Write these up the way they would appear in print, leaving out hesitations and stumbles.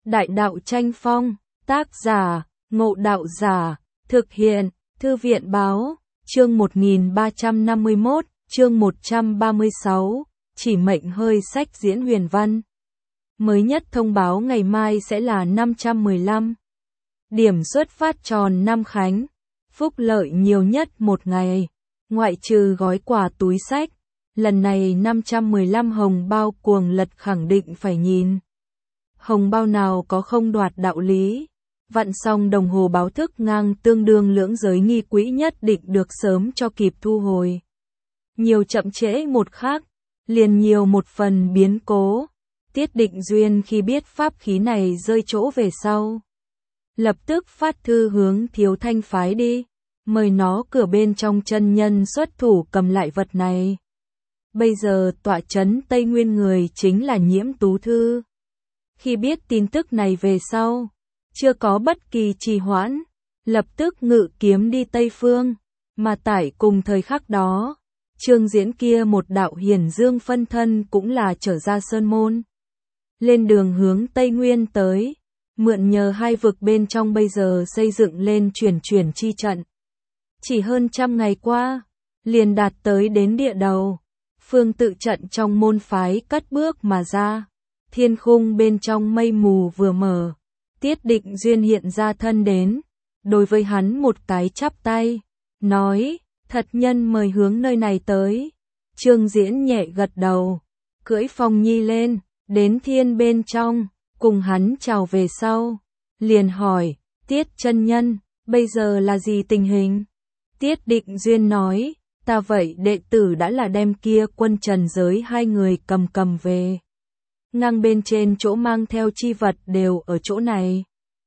Đại đạo tranh phong, tác giả, Ngộ Đạo Giả, thực hiện, Thư viện báo, chương 1351, chương 136, chỉ mệnh hơi sách diễn huyền văn. Mới nhất thông báo ngày mai sẽ là 515. Điểm xuất phát tròn năm khánh, phúc lợi nhiều nhất một ngày, ngoại trừ gói quà túi sách. Lần này 515 hồng bao cuồng lật khẳng định phải nhìn. Hồng bao nào có không đoạt đạo lý. Vặn xong đồng hồ báo thức ngang tương đương lưỡng giới nghi quỹ nhất định được sớm cho kịp thu hồi. Nhiều chậm trễ một khắc, liền nhiều một phần biến cố. Tiết Định Duyên khi biết pháp khí này rơi chỗ về sau, lập tức phát thư hướng Thiếu Thanh phái đi, mời nó cửa bên trong chân nhân xuất thủ cầm lại vật này. Bây giờ tọa trấn Tây Nguyên người chính là Nhiễm Tú Thư. Khi biết tin tức này về sau, chưa có bất kỳ trì hoãn, lập tức ngự kiếm đi Tây Phương, mà tại cùng thời khắc đó, Trương Diễn kia một đạo hiển dương phân thân cũng là trở ra sơn môn. Lên đường hướng Tây Nguyên tới, mượn nhờ hai vực bên trong bây giờ xây dựng lên chuyển chi trận. Chỉ hơn 100 ngày qua, liền đạt tới đến địa đầu. Phương tự trận trong môn phái cất bước mà ra, thiên khung bên trong mây mù vừa mở, Tiết Định Duyên hiện ra thân đến, đối với hắn một cái chắp tay, nói, thật nhân mời hướng nơi này tới. Trương Diễn nhẹ gật đầu, cưỡi Phong Nhi lên, đến thiên bên trong, cùng hắn chào về sau, liền hỏi, Tiết chân nhân, bây giờ là gì tình hình? Tiết Định Duyên nói, ta vậy đệ tử đã là đem kia quân trần giới hai người cầm về. Ngang bên trên chỗ mang theo chi vật đều ở chỗ này.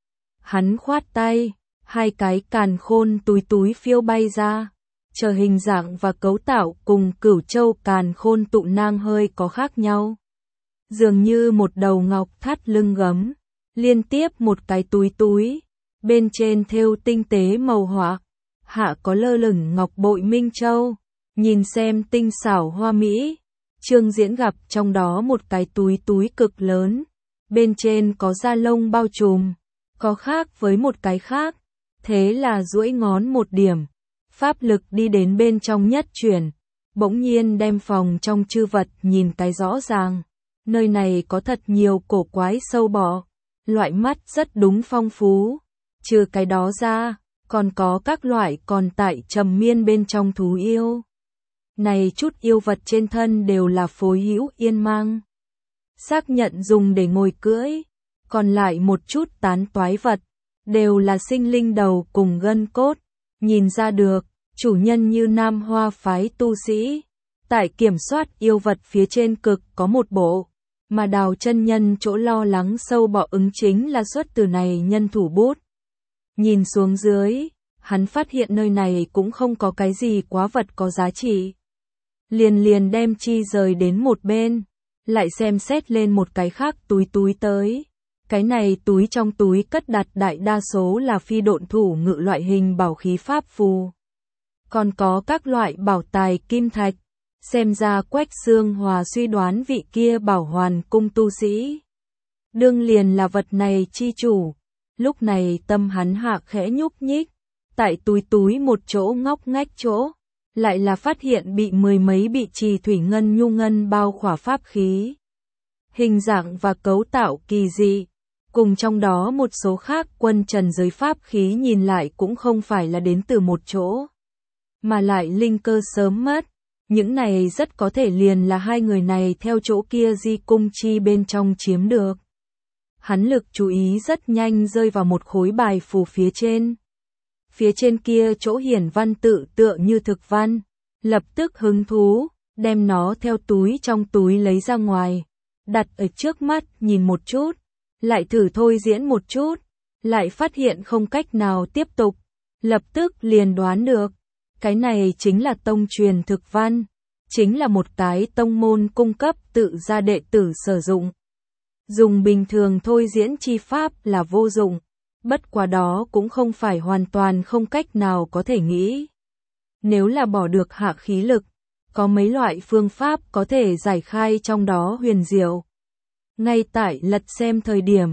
Hắn khoát tay, hai cái càn khôn túi phiêu bay ra, chờ hình dạng và cấu tạo cùng Cửu Châu càn khôn tụ nang hơi có khác nhau. Dường như một đầu ngọc thắt lưng gấm, liên tiếp một cái túi, bên trên thêu tinh tế màu họa, hạ có lơ lửng ngọc bội minh châu, nhìn xem tinh xảo hoa mỹ. Trương Diễn gặp trong đó một cái túi cực lớn, bên trên có da lông bao trùm, có khác với một cái khác, thế là duỗi ngón một điểm, pháp lực đi đến bên trong nhất chuyển, bỗng nhiên đem phòng trong chư vật nhìn cái rõ ràng. Nơi này có thật nhiều cổ quái sâu bọ, loại mắt rất đúng phong phú, trừ cái đó ra, còn có các loại còn tại trầm miên bên trong thú yêu. Này chút yêu vật trên thân đều là phối hữu yên mang, xác nhận dùng để ngồi cưỡi, còn lại một chút tán toái vật, đều là sinh linh đầu cùng gân cốt, nhìn ra được, chủ nhân như Nam Hoa phái tu sĩ, tại kiểm soát yêu vật phía trên cực có một bộ, mà Đào chân nhân chỗ lo lắng sâu bọ ứng chính là xuất từ này nhân thủ bút. Nhìn xuống dưới, hắn phát hiện nơi này cũng không có cái gì quá vật có giá trị. Liền đem chi rời đến một bên, lại xem xét lên một cái khác túi tới. Cái này túi trong túi cất đặt đại đa số là phi độn thủ ngự loại hình bảo khí pháp phù. Còn có các loại bảo tài kim thạch, xem ra Quách Xương Hòa suy đoán vị kia Bảo Hoàn cung tu sĩ. Đương liền là vật này chi chủ. Lúc này tâm hắn hạ khẽ nhúc nhích, tại túi một chỗ ngóc ngách chỗ, lại là phát hiện bị mười mấy bị trì thủy ngân nhu ngân bao khỏa pháp khí. Hình dạng và cấu tạo kỳ dị, cùng trong đó một số khác quân trần giới pháp khí nhìn lại cũng không phải là đến từ một chỗ, mà lại linh cơ sớm mất. Những này rất có thể liền là hai người này theo chỗ kia di cung chi bên trong chiếm được. Hắn lực chú ý rất nhanh rơi vào một khối bài phù phía trên. Phía trên kia chỗ hiển văn tự tựa như thực văn, lập tức hứng thú, đem nó theo túi trong túi lấy ra ngoài, đặt ở trước mắt nhìn một chút, lại thử thôi diễn một chút, lại phát hiện không cách nào tiếp tục, lập tức liền đoán được. Cái này chính là tông truyền thực văn, chính là một cái tông môn cung cấp tự ra đệ tử sử dụng. Dùng bình thường thôi diễn chi pháp là vô dụng, bất quá đó cũng không phải hoàn toàn không cách nào có thể nghĩ. Nếu là bỏ được hạ khí lực, có mấy loại phương pháp có thể giải khai trong đó huyền diệu. Ngay tại lật xem thời điểm,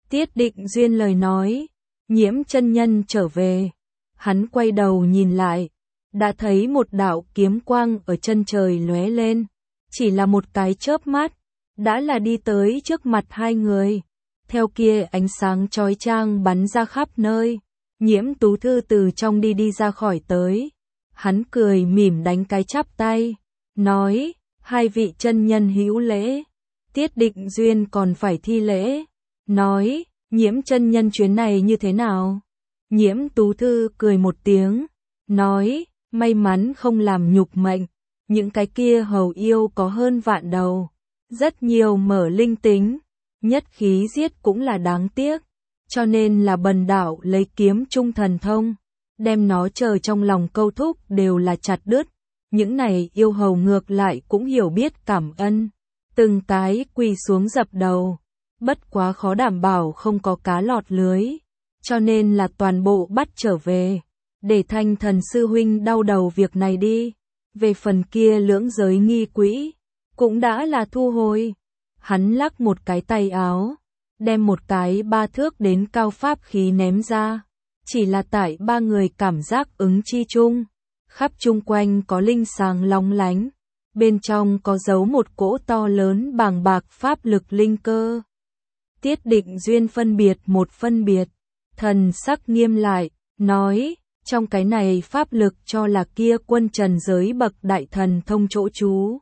Tiết Định Duyên lời nói, Nhiễm chân nhân trở về. Hắn quay đầu nhìn lại, đã thấy một đạo kiếm quang ở chân trời lóe lên, chỉ là một cái chớp mắt, đã là đi tới trước mặt hai người. Theo kia ánh sáng chói chang bắn ra khắp nơi, Nhiễm Tú Thư từ trong đi ra khỏi tới. Hắn cười mỉm đánh cái chắp tay, nói, hai vị chân nhân hữu lễ. Tiết Định Duyên còn phải thi lễ, nói, Nhiễm chân nhân chuyến này như thế nào? Nhiễm Tú Thư cười một tiếng, nói, may mắn không làm nhục mệnh, những cái kia hầu yêu có hơn vạn đầu, rất nhiều mở linh tính, nhất khí giết cũng là đáng tiếc, cho nên là bần đạo lấy kiếm trung thần thông, đem nó chờ trong lòng câu thúc đều là chặt đứt, những này yêu hầu ngược lại cũng hiểu biết cảm ân, từng cái quỳ xuống dập đầu, bất quá khó đảm bảo không có cá lọt lưới, cho nên là toàn bộ bắt trở về, để Thanh Thần sư huynh đau đầu việc này đi, về phần kia lưỡng giới nghi quỹ, cũng đã là thu hồi. Hắn lắc một cái tay áo, đem một cái 3 thước đến cao pháp khí ném ra, chỉ là tại ba người cảm giác ứng chi chung, khắp chung quanh có linh sáng lóng lánh, bên trong có giấu một cỗ to lớn bàng bạc pháp lực linh cơ. Tiết Định Duyên phân biệt, thần sắc nghiêm lại, nói, trong cái này pháp lực cho là kia quân trần giới bậc đại thần thông chỗ trú.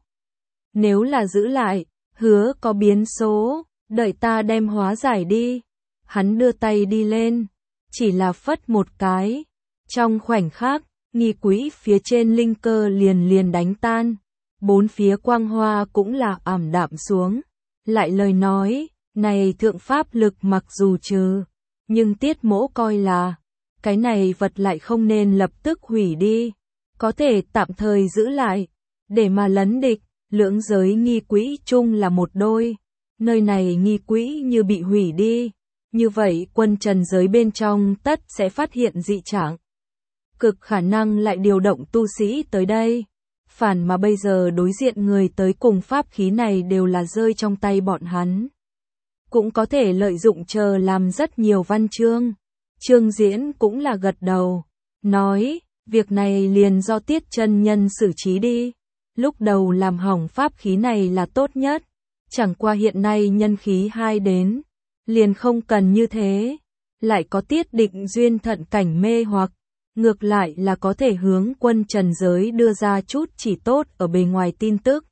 Nếu là giữ lại, hứa có biến số, đợi ta đem hóa giải đi. Hắn đưa tay đi lên, chỉ là phất một cái. Trong khoảnh khắc, nghi quỹ phía trên linh cơ liền đánh tan. Bốn phía quang hoa cũng là ảm đạm xuống. Lại lời nói, này thượng pháp lực mặc dù trừ, nhưng Tiết Mỗ coi là, cái này vật lại không nên lập tức hủy đi. Có thể tạm thời giữ lại, để mà lấn địch. Lưỡng giới nghi quỹ chung là một đôi, nơi này nghi quỹ như bị hủy đi, như vậy quân trần giới bên trong tất sẽ phát hiện dị trạng. Cực khả năng lại điều động tu sĩ tới đây, phản mà bây giờ đối diện người tới cùng pháp khí này đều là rơi trong tay bọn hắn. Cũng có thể lợi dụng chờ làm rất nhiều văn chương. Trương Diễn cũng là gật đầu, nói, việc này liền do Tiết chân nhân xử trí đi. Lúc đầu làm hỏng pháp khí này là tốt nhất, chẳng qua hiện nay nhân khí hai đến, liền không cần như thế, lại có Tiết Định Duyên thận cảnh mê hoặc, ngược lại là có thể hướng quân trần giới đưa ra chút chỉ tốt ở bề ngoài tin tức.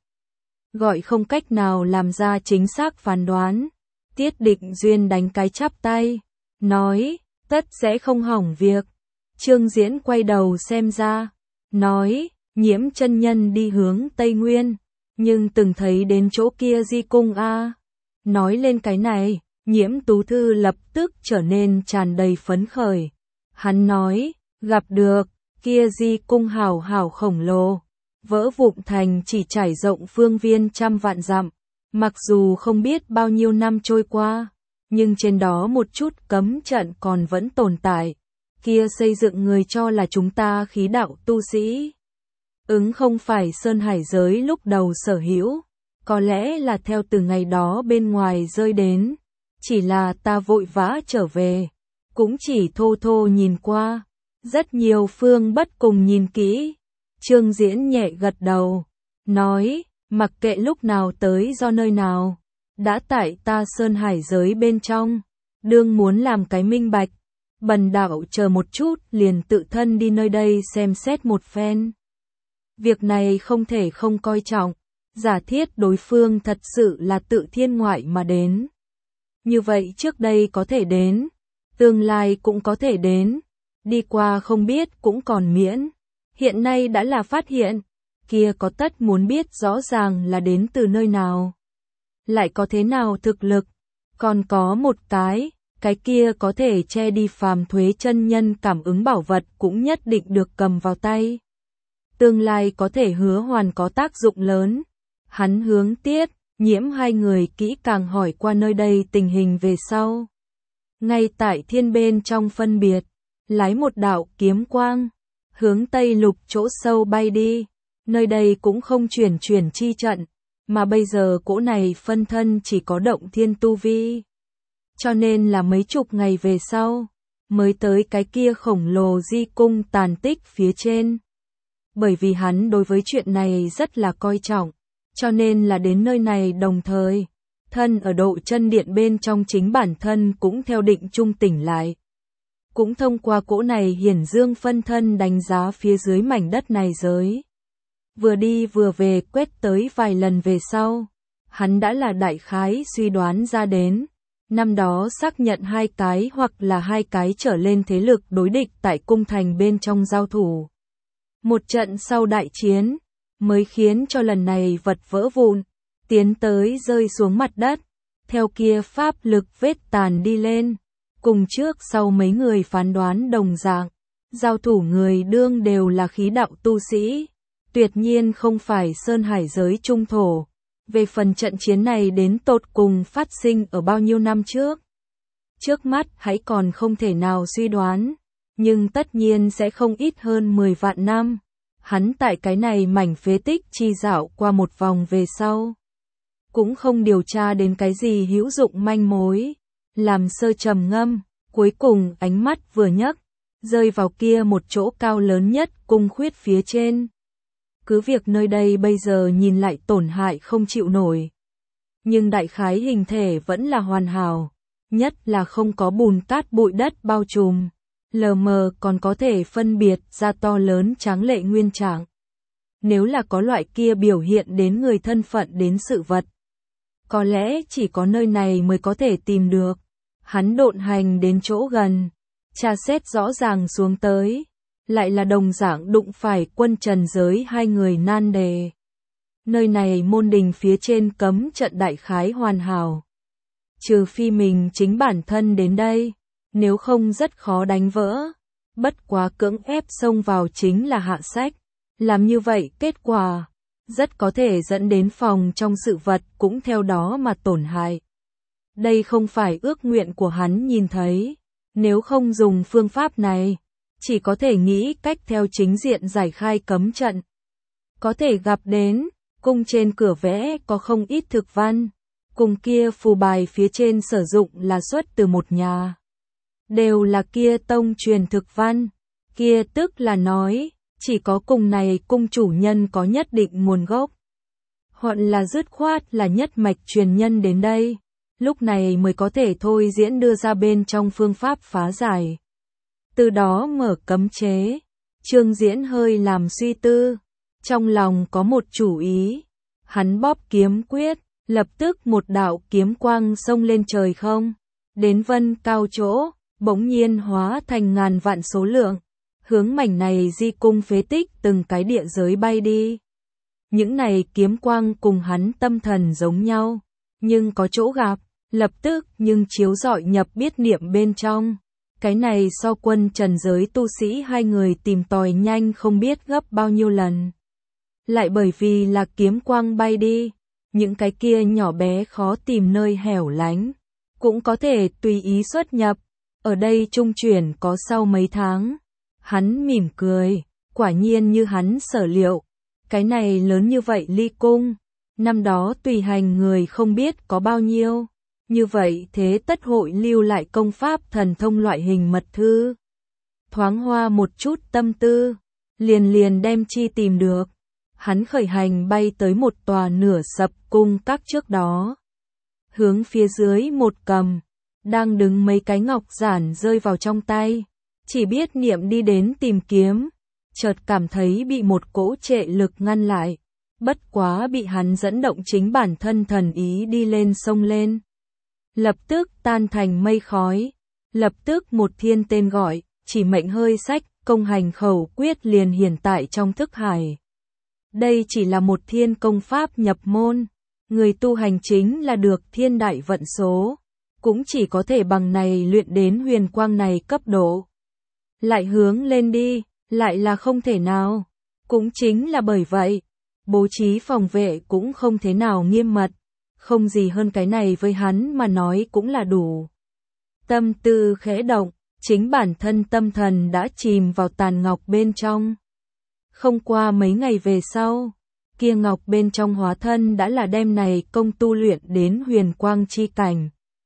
Gọi không cách nào làm ra chính xác phán đoán, Tiết Định Duyên đánh cái chắp tay, nói, tất sẽ không hỏng việc. Trương Diễn quay đầu xem ra, nói, Nhiễm chân nhân đi hướng Tây Nguyên, nhưng từng thấy đến chỗ kia di cung a. Nói lên cái này, Nhiễm Tú Thư lập tức trở nên tràn đầy phấn khởi. Hắn nói, gặp được, kia di cung hảo khổng lồ, vỡ vụn thành chỉ trải rộng phương viên trăm vạn dặm. Mặc dù không biết bao nhiêu năm trôi qua, nhưng trên đó một chút cấm trận còn vẫn tồn tại. Kia xây dựng người cho là chúng ta khí đạo tu sĩ. Ứng không phải Sơn Hải giới lúc đầu sở hữu, có lẽ là theo từ ngày đó bên ngoài rơi đến, chỉ là ta vội vã trở về, cũng chỉ thô thô nhìn qua, rất nhiều phương bất cùng nhìn kỹ. Trương Diễn nhẹ gật đầu, nói, mặc kệ lúc nào tới do nơi nào, đã tại ta Sơn Hải giới bên trong, đương muốn làm cái minh bạch, bần đạo chờ một chút liền tự thân đi nơi đây xem xét một phen. Việc này không thể không coi trọng, giả thiết đối phương thật sự là tự thiên ngoại mà đến. Như vậy trước đây có thể đến, tương lai cũng có thể đến, đi qua không biết cũng còn miễn. Hiện nay đã là phát hiện, kia có tất muốn biết rõ ràng là đến từ nơi nào. Lại có thế nào thực lực, còn có một cái kia có thể che đi phàm thuế chân nhân cảm ứng bảo vật cũng nhất định được cầm vào tay. Tương lai có thể hứa hoàn có tác dụng lớn. Hắn hướng Tiết, Nhiễm hai người kỹ càng hỏi qua nơi đây tình hình về sau. Ngay tại thiên bên trong phân biệt, lái một đạo kiếm quang, hướng Tây Lục chỗ sâu bay đi. Nơi đây cũng không chuyển chi trận, mà bây giờ cỗ này phân thân chỉ có động thiên tu vi. cho nên là mấy chục ngày về sau, mới tới cái kia khổng lồ di cung tàn tích phía trên. Bởi vì hắn đối với chuyện này rất là coi trọng, cho nên là đến nơi này đồng thời, thân ở độ chân điện bên trong chính bản thân cũng theo định trung tỉnh lại. Cũng thông qua cỗ này hiển dương phân thân đánh giá phía dưới mảnh đất này giới. Vừa đi vừa về quét tới vài lần về sau, hắn đã là đại khái suy đoán ra đến. Năm đó xác nhận 2 cái hoặc là 2 cái trở lên thế lực đối địch tại cung thành bên trong giao thủ. Một trận sau đại chiến, mới khiến cho lần này vật vỡ vụn, tiến tới rơi xuống mặt đất, theo kia pháp lực vết tàn đi lên. Cùng trước sau mấy người phán đoán đồng dạng, giao thủ người đương đều là khí đạo tu sĩ, tuyệt nhiên không phải sơn hải giới trung thổ. Về phần trận chiến này đến tột cùng phát sinh ở bao nhiêu năm trước mắt hãy còn không thể nào suy đoán, nhưng tất nhiên sẽ không ít hơn 10 vạn năm. Hắn tại cái này mảnh phế tích chi dạo qua một vòng về sau, cũng không điều tra đến cái gì hữu dụng manh mối, làm sơ trầm ngâm, cuối cùng ánh mắt vừa nhấc, rơi vào kia một chỗ cao lớn nhất cung khuyết phía trên. Cứ việc nơi đây bây giờ nhìn lại tổn hại không chịu nổi, nhưng đại khái hình thể vẫn là hoàn hảo, nhất là không có bùn cát bụi đất bao trùm, lờ mờ còn có thể phân biệt ra to lớn tráng lệ nguyên trạng. Nếu là có loại kia biểu hiện đến người thân phận đến sự vật, có lẽ chỉ có nơi này mới có thể tìm được. Hắn độn hành đến chỗ gần, tra xét rõ ràng xuống tới, lại là đồng dạng đụng phải quân trần giới 2 người nan đề. Nơi này môn đình phía trên cấm trận đại khái hoàn hảo. Trừ phi mình chính bản thân đến đây, nếu không rất khó đánh vỡ. Bất quá cưỡng ép xông vào chính là hạ sách. Làm như vậy kết quả, rất có thể dẫn đến phòng trong sự vật cũng theo đó mà tổn hại. Đây không phải ước nguyện của hắn nhìn thấy, nếu không dùng phương pháp này, chỉ có thể nghĩ cách theo chính diện giải khai cấm trận. Có thể gặp đến, cung trên cửa vẽ có không ít thực văn, cùng kia phù bài phía trên sử dụng là xuất từ một nhà. Đều là kia tông truyền thực văn, kia tức là nói, chỉ có cùng này cung chủ nhân có nhất định nguồn gốc. Hoặc là dứt khoát là nhất mạch truyền nhân đến đây, lúc này mới có thể thôi diễn đưa ra bên trong phương pháp phá giải. Từ đó mở cấm chế, Trương Diễn hơi làm suy tư, trong lòng có một chủ ý. Hắn bóp kiếm quyết, lập tức một đạo kiếm quang xông lên trời không, đến vân cao chỗ, bỗng nhiên hóa thành ngàn vạn số lượng, hướng mảnh này di cung phế tích từng cái địa giới bay đi. Những này kiếm quang cùng hắn tâm thần giống nhau, nhưng có chỗ gặp, lập tức nhưng chiếu rọi nhập biết niệm bên trong. Cái này so quân trần giới tu sĩ 2 người tìm tòi nhanh không biết gấp bao nhiêu lần. Lại bởi vì là kiếm quang bay đi, những cái kia nhỏ bé khó tìm nơi hẻo lánh, cũng có thể tùy ý xuất nhập. Ở đây trung chuyển có sau mấy tháng. Hắn mỉm cười, quả nhiên như hắn sở liệu. Cái này lớn như vậy ly cung, năm đó tùy hành người không biết có bao nhiêu. Như vậy thế tất hội lưu lại công pháp thần thông loại hình mật thư. Thoáng hoa một chút tâm tư, liền đem chi tìm được. Hắn khởi hành bay tới một tòa nửa sập cung các trước đó. Hướng phía dưới một cầm, đang đứng mấy cái ngọc giản rơi vào trong tay. Chỉ biết niệm đi đến tìm kiếm, chợt cảm thấy bị một cỗ trệ lực ngăn lại. Bất quá bị hắn dẫn động chính bản thân thần ý đi lên sông lên. Lập tức tan thành mây khói, lập tức một thiên tên gọi, chỉ mệnh hơi sách, công hành khẩu quyết liền hiển tại trong thức hải. Đây chỉ là một thiên công pháp nhập môn, người tu hành chính là được thiên đại vận số, cũng chỉ có thể bằng này luyện đến huyền quang này cấp độ. Lại hướng lên đi, lại là không thể nào, cũng chính là bởi vậy, bố trí phòng vệ cũng không thế nào nghiêm mật. Không gì hơn cái này với hắn mà nói cũng là đủ. Tâm tư khẽ động, chính bản thân tâm thần đã chìm vào tàn ngọc bên trong. Không qua mấy ngày về sau, kia ngọc bên trong hóa thân đã là đem này công tu luyện đến huyền quang chi cảnh.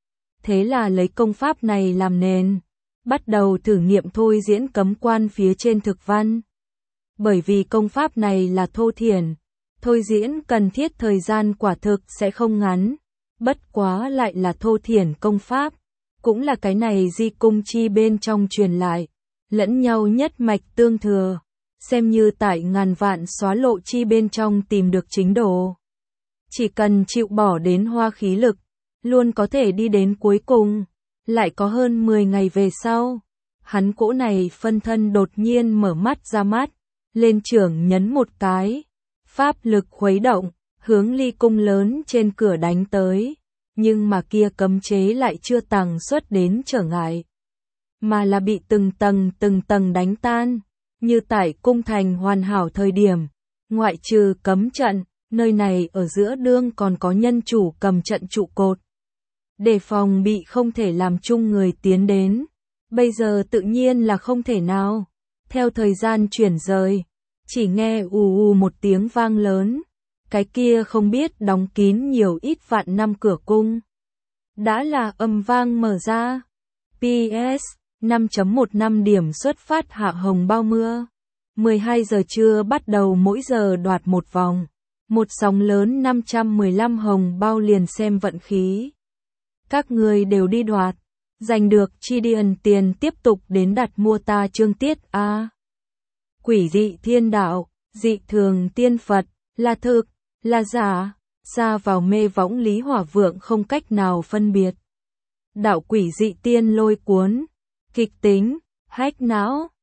Thế là lấy công pháp này làm nền, bắt đầu thử nghiệm thôi diễn cấm quan phía trên thực văn. Bởi vì công pháp này là thô thiển, thôi diễn cần thiết thời gian quả thực sẽ không ngắn, bất quá lại là thô thiển công pháp, cũng là cái này di cung chi bên trong truyền lại, lẫn nhau nhất mạch tương thừa, xem như tại ngàn vạn xóa lộ chi bên trong tìm được chính đồ. Chỉ cần chịu bỏ đến hoa khí lực, luôn có thể đi đến cuối cùng. Lại có hơn 10 ngày về sau, hắn cỗ này phân thân đột nhiên mở mắt ra mắt, lên trưởng nhấn một cái, pháp lực khuấy động, hướng ly cung lớn trên cửa đánh tới, nhưng mà kia cấm chế lại chưa tàng xuất đến trở ngại, mà là bị từng tầng đánh tan, như tại cung thành hoàn hảo thời điểm, ngoại trừ cấm trận, nơi này ở giữa đương còn có nhân chủ cầm trận trụ cột, đề phòng bị không thể làm chung người tiến đến, bây giờ tự nhiên là không thể nào. Theo thời gian chuyển rời, chỉ nghe ù ù một tiếng vang lớn, cái kia không biết đóng kín nhiều ít vạn năm cửa cung. Đã là âm vang mở ra. PS, 5.15 điểm xuất phát hạ hồng bao mưa. 12 giờ trưa bắt đầu mỗi giờ đoạt một vòng. Một sóng lớn 515 hồng bao liền xem vận khí. Các người đều đi đoạt, giành được chi điền tiền tiếp tục đến đặt mua ta chương tiết A. Quỷ dị thiên đạo, dị thường tiên Phật, là thực, là giả, xa vào mê võng Lý Hỏa Vượng không cách nào phân biệt. Đạo quỷ dị tiên lôi cuốn, kịch tính, hách não,